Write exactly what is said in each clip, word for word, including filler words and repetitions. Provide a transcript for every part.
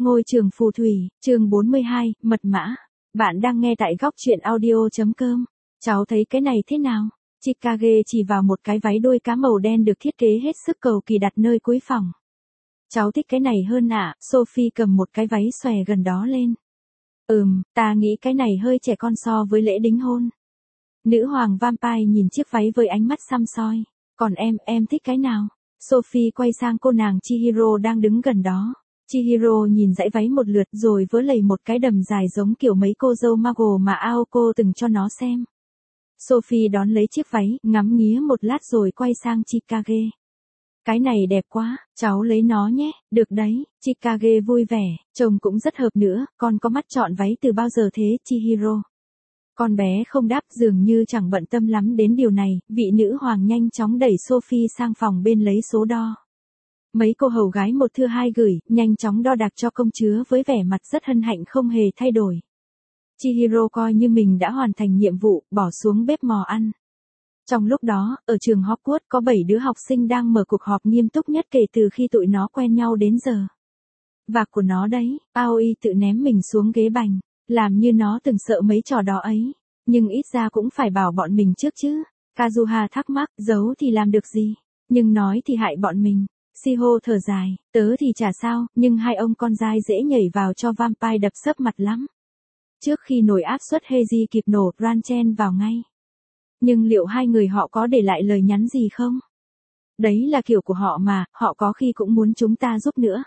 Ngôi trường phù thủy, chương bốn mươi hai, mật mã. Bạn đang nghe tại góc truyện audio.com. Cháu thấy cái này thế nào? Chikage chỉ vào một cái váy đuôi cá màu đen được thiết kế hết sức cầu kỳ đặt nơi cuối phòng. Cháu thích cái này hơn ạ, à? Sophie cầm một cái váy xòe gần đó lên. Ừm, ta nghĩ cái này hơi trẻ con so với lễ đính hôn. Nữ hoàng vampire nhìn chiếc váy với ánh mắt săm soi. Còn em, em thích cái nào? Sophie quay sang cô nàng Chihiro đang đứng gần đó. Chihiro nhìn dãy váy một lượt rồi vớ lầy một cái đầm dài giống kiểu mấy cô dâu Mago mà Aoko từng cho nó xem. Sophie đón lấy chiếc váy, ngắm nghía một lát rồi quay sang Chikage. Cái này đẹp quá, cháu lấy nó nhé, được đấy, Chikage vui vẻ, trông cũng rất hợp nữa, con có mắt chọn váy từ bao giờ thế Chihiro? Con bé không đáp dường như chẳng bận tâm lắm đến điều này, vị nữ hoàng nhanh chóng đẩy Sophie sang phòng bên lấy số đo. Mấy cô hầu gái một thưa hai gửi, nhanh chóng đo đạc cho công chúa với vẻ mặt rất hân hạnh không hề thay đổi. Chihiro coi như mình đã hoàn thành nhiệm vụ, bỏ xuống bếp mò ăn. Trong lúc đó, ở trường Hogwarts có bảy đứa học sinh đang mở cuộc họp nghiêm túc nhất kể từ khi tụi nó quen nhau đến giờ. Vạc của nó đấy, Aoi tự ném mình xuống ghế bành, làm như nó từng sợ mấy trò đó ấy. Nhưng ít ra cũng phải bảo bọn mình trước chứ. Kazuha thắc mắc, giấu thì làm được gì, nhưng nói thì hại bọn mình. Shiho thở dài, tớ thì chả sao, nhưng hai ông con dai dễ nhảy vào cho vampire đập sấp mặt lắm. Trước khi nổi áp suất Heiji kịp nổ, Ranchen vào ngay. Nhưng liệu hai người họ có để lại lời nhắn gì không? Đấy là kiểu của họ mà, họ có khi cũng muốn chúng ta giúp nữa.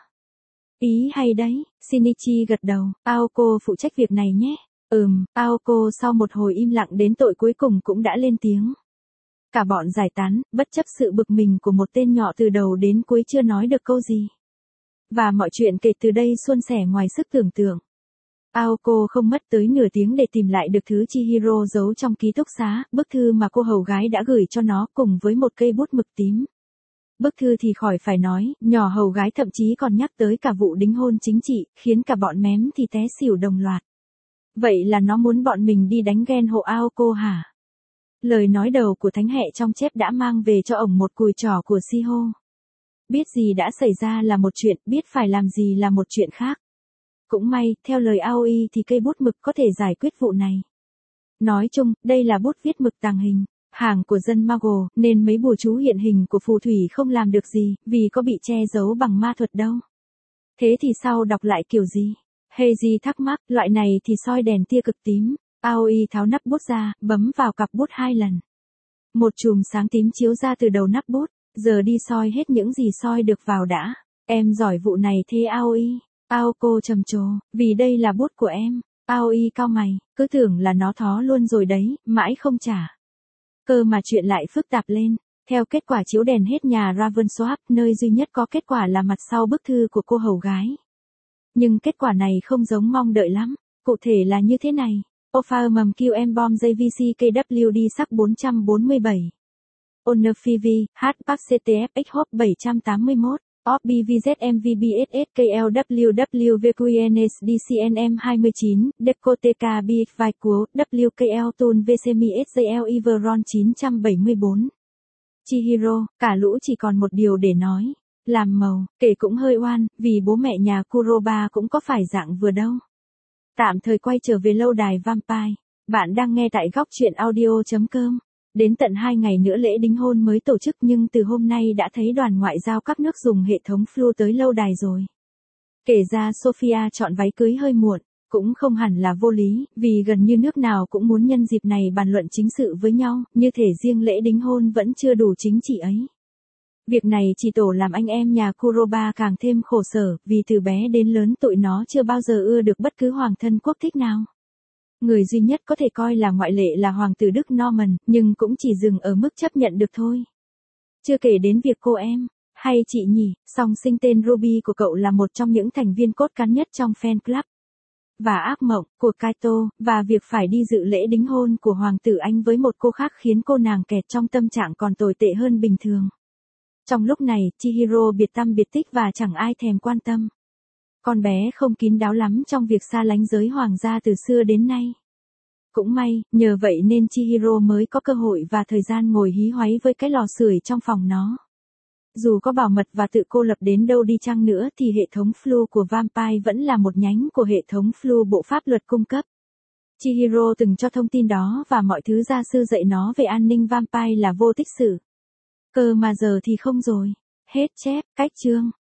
Ý hay đấy, Shinichi gật đầu, Aoko phụ trách việc này nhé. Ừm, Aoko sau một hồi im lặng đến tội cuối cùng cũng đã lên tiếng. Cả bọn giải tán, bất chấp sự bực mình của một tên nhỏ từ đầu đến cuối chưa nói được câu gì. Và mọi chuyện kể từ đây suôn sẻ ngoài sức tưởng tượng. Aoko không mất tới nửa tiếng để tìm lại được thứ Chihiro giấu trong ký túc xá, bức thư mà cô hầu gái đã gửi cho nó cùng với một cây bút mực tím. Bức thư thì khỏi phải nói, nhỏ hầu gái thậm chí còn nhắc tới cả vụ đính hôn chính trị, khiến cả bọn mém thì té xỉu đồng loạt. Vậy là nó muốn bọn mình đi đánh ghen hộ Aoko hả? Lời nói đầu của thánh hệ trong chép đã mang về cho ổng một cùi trỏ của Shiho. Biết gì đã xảy ra là một chuyện, biết phải làm gì là một chuyện khác. Cũng may, theo lời Aoi thì cây bút mực có thể giải quyết vụ này. Nói chung, đây là bút viết mực tàng hình, hàng của dân Mago, nên mấy bùa chú hiện hình của phù thủy không làm được gì, vì có bị che giấu bằng ma thuật đâu. Thế thì sau đọc lại kiểu gì? Heiji thắc mắc, loại này thì soi đèn tia cực tím. Aoi tháo nắp bút ra, bấm vào cặp bút hai lần. Một chùm sáng tím chiếu ra từ đầu nắp bút, giờ đi soi hết những gì soi được vào đã. Em giỏi vụ này thế Aoi. Aoko trầm trồ, vì đây là bút của em. Aoi cau mày, cứ tưởng là nó thó luôn rồi đấy, mãi không trả. Cơ mà chuyện lại phức tạp lên. Theo kết quả chiếu đèn hết nhà Ravenswap, nơi duy nhất có kết quả là mặt sau bức thư của cô hầu gái. Nhưng kết quả này không giống mong đợi lắm, cụ thể là như thế này. Ofa mầm Q M bom J V C K W D sắc bốn trăm bốn mươi bảy. Honor phi vi, H P A C C T F X Hop bảy trăm tám mươi mốt. O B V Z M V B S S K L W W V Q N S D C N M hai mươi chín, Decoteka B X Vai Cú, W K L Tun V C M S J L Everon chín trăm bảy mươi bốn. Chihiro, cả lũ chỉ còn một điều để nói. Làm màu, kể cũng hơi oan, vì bố mẹ nhà Kuroba cũng có phải dạng vừa đâu. Tạm thời quay trở về lâu đài Vampire. Bạn đang nghe tại góc truyện audio.com. Đến tận hai ngày nữa lễ đính hôn mới tổ chức nhưng từ hôm nay đã thấy đoàn ngoại giao các nước dùng hệ thống flu tới lâu đài rồi. Kể ra Sophia chọn váy cưới hơi muộn, cũng không hẳn là vô lý, vì gần như nước nào cũng muốn nhân dịp này bàn luận chính sự với nhau, như thể riêng lễ đính hôn vẫn chưa đủ chính trị ấy. Việc này chỉ tổ làm anh em nhà Kuroba càng thêm khổ sở, vì từ bé đến lớn tụi nó chưa bao giờ ưa được bất cứ hoàng thân quốc thích nào. Người duy nhất có thể coi là ngoại lệ là hoàng tử Đức Norman, nhưng cũng chỉ dừng ở mức chấp nhận được thôi. Chưa kể đến việc cô em, hay chị nhỉ, song sinh tên Ruby của cậu là một trong những thành viên cốt cán nhất trong fan club. Và ác mộng của Kaito, và việc phải đi dự lễ đính hôn của hoàng tử Anh với một cô khác khiến cô nàng kẹt trong tâm trạng còn tồi tệ hơn bình thường. Trong lúc này, Chihiro biệt tăm biệt tích và chẳng ai thèm quan tâm. Con bé không kín đáo lắm trong việc xa lánh giới hoàng gia từ xưa đến nay. Cũng may, nhờ vậy nên Chihiro mới có cơ hội và thời gian ngồi hí hoáy với cái lò sưởi trong phòng nó. Dù có bảo mật và tự cô lập đến đâu đi chăng nữa thì hệ thống Flu của Vampire vẫn là một nhánh của hệ thống Flu bộ pháp luật cung cấp. Chihiro từng cho thông tin đó và mọi thứ gia sư dạy nó về an ninh Vampire là vô tích sự. Cơ mà giờ thì không rồi. Hết chép, cách chương.